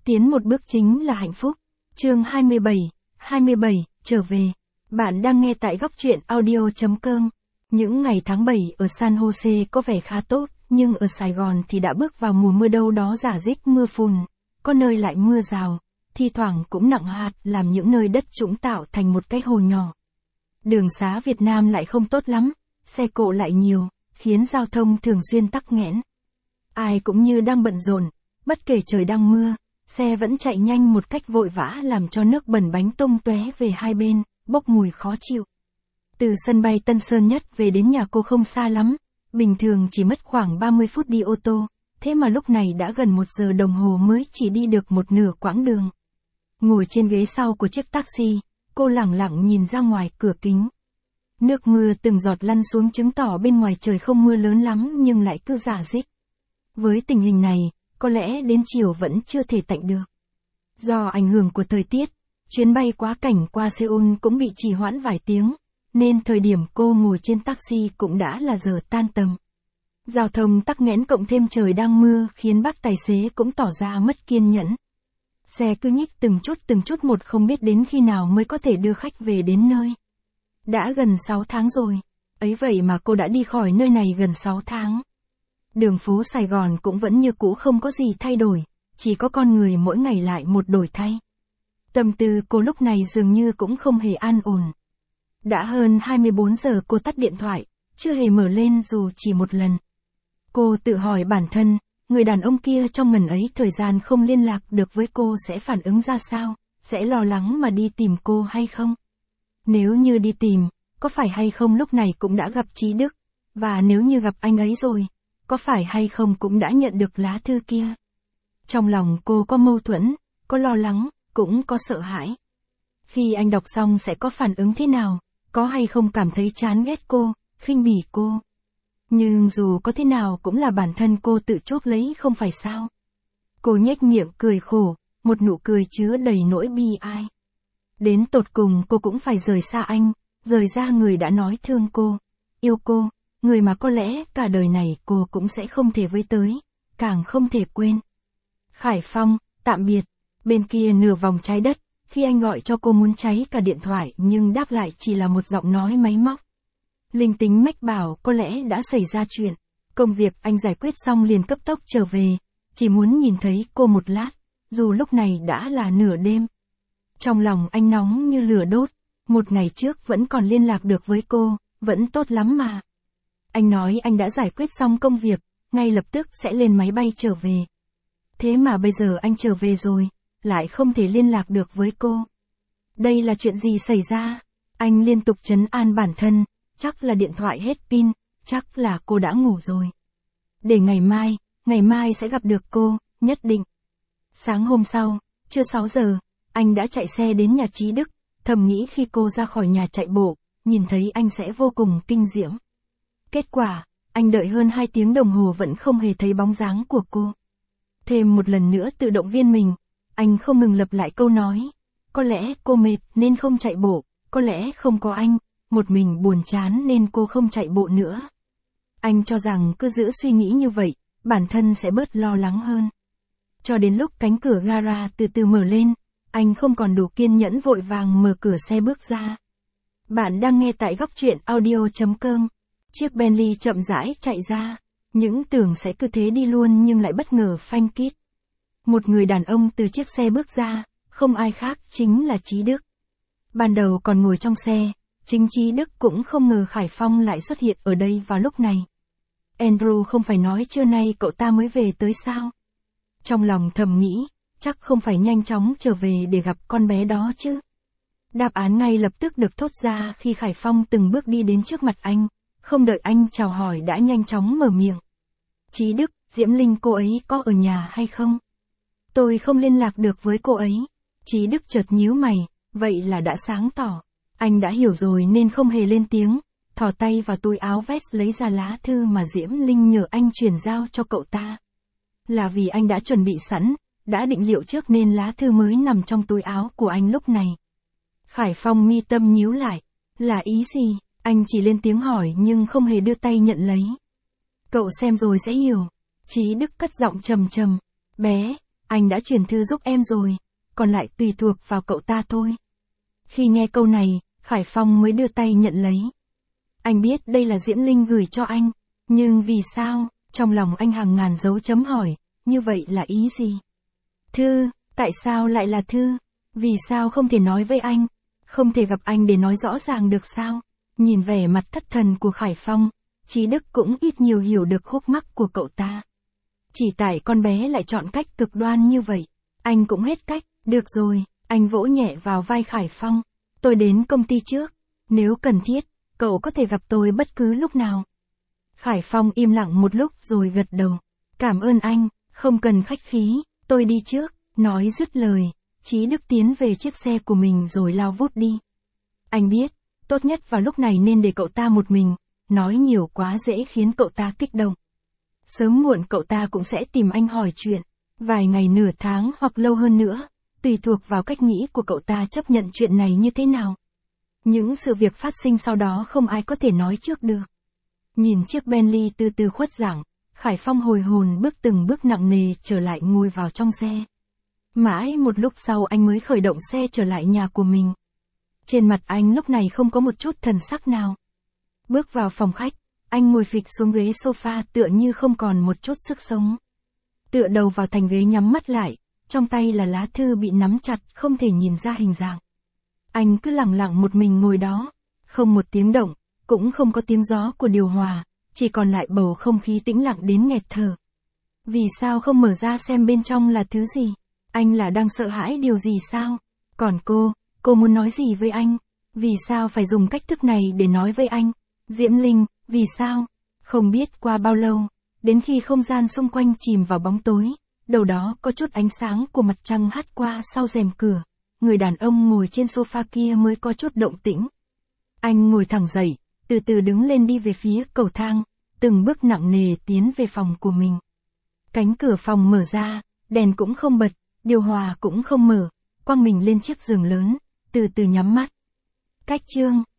Tiến một bước chính là hạnh phúc. Chương 27, trở về. Bạn đang nghe tại góc truyện audio.com. Những ngày tháng 7 ở San Jose có vẻ khá tốt, nhưng ở Sài Gòn thì đã bước vào mùa mưa đâu đó rả rích mưa phùn, có nơi lại mưa rào, thi thoảng cũng nặng hạt làm những nơi đất trũng tạo thành một cái hồ nhỏ. Đường xá Việt Nam lại không tốt lắm, xe cộ lại nhiều, khiến giao thông thường xuyên tắc nghẽn. Ai cũng như đang bận rộn, bất kể trời đang mưa, xe vẫn chạy nhanh một cách vội vã làm cho nước bẩn bánh tung tóe về hai bên, bốc mùi khó chịu. Từ sân bay Tân Sơn Nhất về đến nhà cô không xa lắm, bình thường chỉ mất khoảng 30 phút đi ô tô, thế mà lúc này đã gần 1 giờ đồng hồ mới chỉ đi được một nửa quãng đường. Ngồi trên ghế sau của chiếc taxi, cô lẳng lặng nhìn ra ngoài cửa kính. Nước mưa từng giọt lăn xuống chứng tỏ bên ngoài trời không mưa lớn lắm nhưng lại cứ rả rích. Với tình hình này, có lẽ đến chiều vẫn chưa thể tạnh được. Do ảnh hưởng của thời tiết, chuyến bay quá cảnh qua Seoul cũng bị trì hoãn vài tiếng, nên thời điểm cô ngồi trên taxi cũng đã là giờ tan tầm. Giao thông tắc nghẽn cộng thêm trời đang mưa khiến bác tài xế cũng tỏ ra mất kiên nhẫn. Xe cứ nhích từng chút một không biết đến khi nào mới có thể đưa khách về đến nơi. Đã gần 6 tháng rồi, ấy vậy mà cô đã đi khỏi nơi này gần 6 tháng. Đường phố Sài Gòn cũng vẫn như cũ không có gì thay đổi, chỉ có con người mỗi ngày lại một đổi thay. Tâm tư cô lúc này dường như cũng không hề an ổn. Đã hơn 24 giờ cô tắt điện thoại, chưa hề mở lên dù chỉ một lần. Cô tự hỏi bản thân, người đàn ông kia trong ngần ấy thời gian không liên lạc được với cô sẽ phản ứng ra sao, sẽ lo lắng mà đi tìm cô hay không? Nếu như đi tìm, có phải hay không lúc này cũng đã gặp Chí Đức, và nếu như gặp anh ấy rồi, có phải hay không cũng đã nhận được lá thư kia? Trong lòng cô có mâu thuẫn, có lo lắng, cũng có sợ hãi. Khi anh đọc xong sẽ có phản ứng thế nào, có hay không cảm thấy chán ghét cô, khinh bỉ cô? Nhưng dù có thế nào cũng là bản thân cô tự chuốc lấy không phải sao? Cô nhếch miệng cười khổ, một nụ cười chứa đầy nỗi bi ai. Đến tột cùng cô cũng phải rời xa anh, rời ra người đã nói thương cô, yêu cô, người mà có lẽ cả đời này cô cũng sẽ không thể với tới, càng không thể quên. Khải Phong, tạm biệt. Bên kia nửa vòng trái đất, khi anh gọi cho cô muốn cháy cả điện thoại nhưng đáp lại chỉ là một giọng nói máy móc. Linh tính mách bảo có lẽ đã xảy ra chuyện. Công việc anh giải quyết xong liền cấp tốc trở về, chỉ muốn nhìn thấy cô một lát, dù lúc này đã là nửa đêm. Trong lòng anh nóng như lửa đốt, một ngày trước vẫn còn liên lạc được với cô, vẫn tốt lắm mà. Anh nói anh đã giải quyết xong công việc, ngay lập tức sẽ lên máy bay trở về. Thế mà bây giờ anh trở về rồi, lại không thể liên lạc được với cô. Đây là chuyện gì xảy ra? Anh liên tục trấn an bản thân, chắc là điện thoại hết pin, chắc là cô đã ngủ rồi. Để ngày mai sẽ gặp được cô, nhất định. Sáng hôm sau, trưa 6 giờ, anh đã chạy xe đến nhà Chí Đức, thầm nghĩ khi cô ra khỏi nhà chạy bộ, nhìn thấy anh sẽ vô cùng kinh diễm. Kết quả, anh đợi hơn 2 tiếng đồng hồ vẫn không hề thấy bóng dáng của cô. Thêm một lần nữa tự động viên mình, anh không ngừng lặp lại câu nói. Có lẽ cô mệt nên không chạy bộ, có lẽ không có anh, một mình buồn chán nên cô không chạy bộ nữa. Anh cho rằng cứ giữ suy nghĩ như vậy, bản thân sẽ bớt lo lắng hơn. Cho đến lúc cánh cửa gara từ từ mở lên, anh không còn đủ kiên nhẫn vội vàng mở cửa xe bước ra. Bạn đang nghe tại góc truyện audio.com. Chiếc Bentley chậm rãi chạy ra, những tưởng sẽ cứ thế đi luôn nhưng lại bất ngờ phanh kít. Một người đàn ông từ chiếc xe bước ra, không ai khác chính là Chí Đức. Ban đầu còn ngồi trong xe, chính Chí Đức cũng không ngờ Khải Phong lại xuất hiện ở đây vào lúc này. Andrew không phải nói trưa nay cậu ta mới về tới sao? Trong lòng thầm nghĩ, chắc không phải nhanh chóng trở về để gặp con bé đó chứ. Đáp án ngay lập tức được thốt ra khi Khải Phong từng bước đi đến trước mặt anh, không đợi anh chào hỏi đã nhanh chóng mở miệng. Chí Đức, Diễm Linh cô ấy có ở nhà hay không? Tôi không liên lạc được với cô ấy. Chí Đức chợt nhíu mày, vậy là đã sáng tỏ. Anh đã hiểu rồi nên không hề lên tiếng, thò tay vào túi áo vest lấy ra lá thư mà Diễm Linh nhờ anh chuyển giao cho cậu ta. Là vì anh đã chuẩn bị sẵn, đã định liệu trước nên lá thư mới nằm trong túi áo của anh lúc này. Khải Phong mi tâm nhíu lại, là ý gì? Anh chỉ lên tiếng hỏi nhưng không hề đưa tay nhận lấy. Cậu xem rồi sẽ hiểu. Chí Đức cất giọng trầm trầm, bé, anh đã chuyển thư giúp em rồi, còn lại tùy thuộc vào cậu ta thôi. Khi nghe câu này, Khải Phong mới đưa tay nhận lấy. Anh biết đây là Diễm Linh gửi cho anh, nhưng vì sao, trong lòng anh hàng ngàn dấu chấm hỏi, như vậy là ý gì? Thư, tại sao lại là thư? Vì sao không thể nói với anh? Không thể gặp anh để nói rõ ràng được sao? Nhìn vẻ mặt thất thần của Khải Phong, Chí Đức cũng ít nhiều hiểu được khúc mắc của cậu ta. Chỉ tại con bé lại chọn cách cực đoan như vậy. Anh cũng hết cách, được rồi, anh vỗ nhẹ vào vai Khải Phong. Tôi đến công ty trước, nếu cần thiết, cậu có thể gặp tôi bất cứ lúc nào. Khải Phong im lặng một lúc rồi gật đầu. Cảm ơn anh, không cần khách khí, tôi đi trước. Nói dứt lời, Chí Đức tiến về chiếc xe của mình rồi lao vút đi. Anh biết, tốt nhất vào lúc này nên để cậu ta một mình, nói nhiều quá dễ khiến cậu ta kích động. Sớm muộn cậu ta cũng sẽ tìm anh hỏi chuyện, vài ngày nửa tháng hoặc lâu hơn nữa, tùy thuộc vào cách nghĩ của cậu ta chấp nhận chuyện này như thế nào. Những sự việc phát sinh sau đó không ai có thể nói trước được. Nhìn chiếc Bentley từ từ khuất dạng, Khải Phong hồi hồn bước từng bước nặng nề trở lại ngồi vào trong xe. Mãi một lúc sau anh mới khởi động xe trở lại nhà của mình. Trên mặt anh lúc này không có một chút thần sắc nào. Bước vào phòng khách, anh ngồi phịch xuống ghế sofa tựa như không còn một chút sức sống. Tựa đầu vào thành ghế nhắm mắt lại, trong tay là lá thư bị nắm chặt không thể nhìn ra hình dạng. Anh cứ lặng lặng một mình ngồi đó, không một tiếng động, cũng không có tiếng gió của điều hòa, chỉ còn lại bầu không khí tĩnh lặng đến nghẹt thở. Vì sao không mở ra xem bên trong là thứ gì? Anh là đang sợ hãi điều gì sao? Còn cô muốn nói gì với anh? Vì sao phải dùng cách thức này để nói với anh? Diễm Linh, vì sao? Không biết qua bao lâu, đến khi không gian xung quanh chìm vào bóng tối, đầu đó có chút ánh sáng của mặt trăng hắt qua sau rèm cửa, người đàn ông ngồi trên sofa kia mới có chút động tĩnh. Anh ngồi thẳng dậy, từ từ đứng lên đi về phía cầu thang, từng bước nặng nề tiến về phòng của mình. Cánh cửa phòng mở ra, đèn cũng không bật, điều hòa cũng không mở, quăng mình lên chiếc giường lớn, từ từ nhắm mắt. Cách chương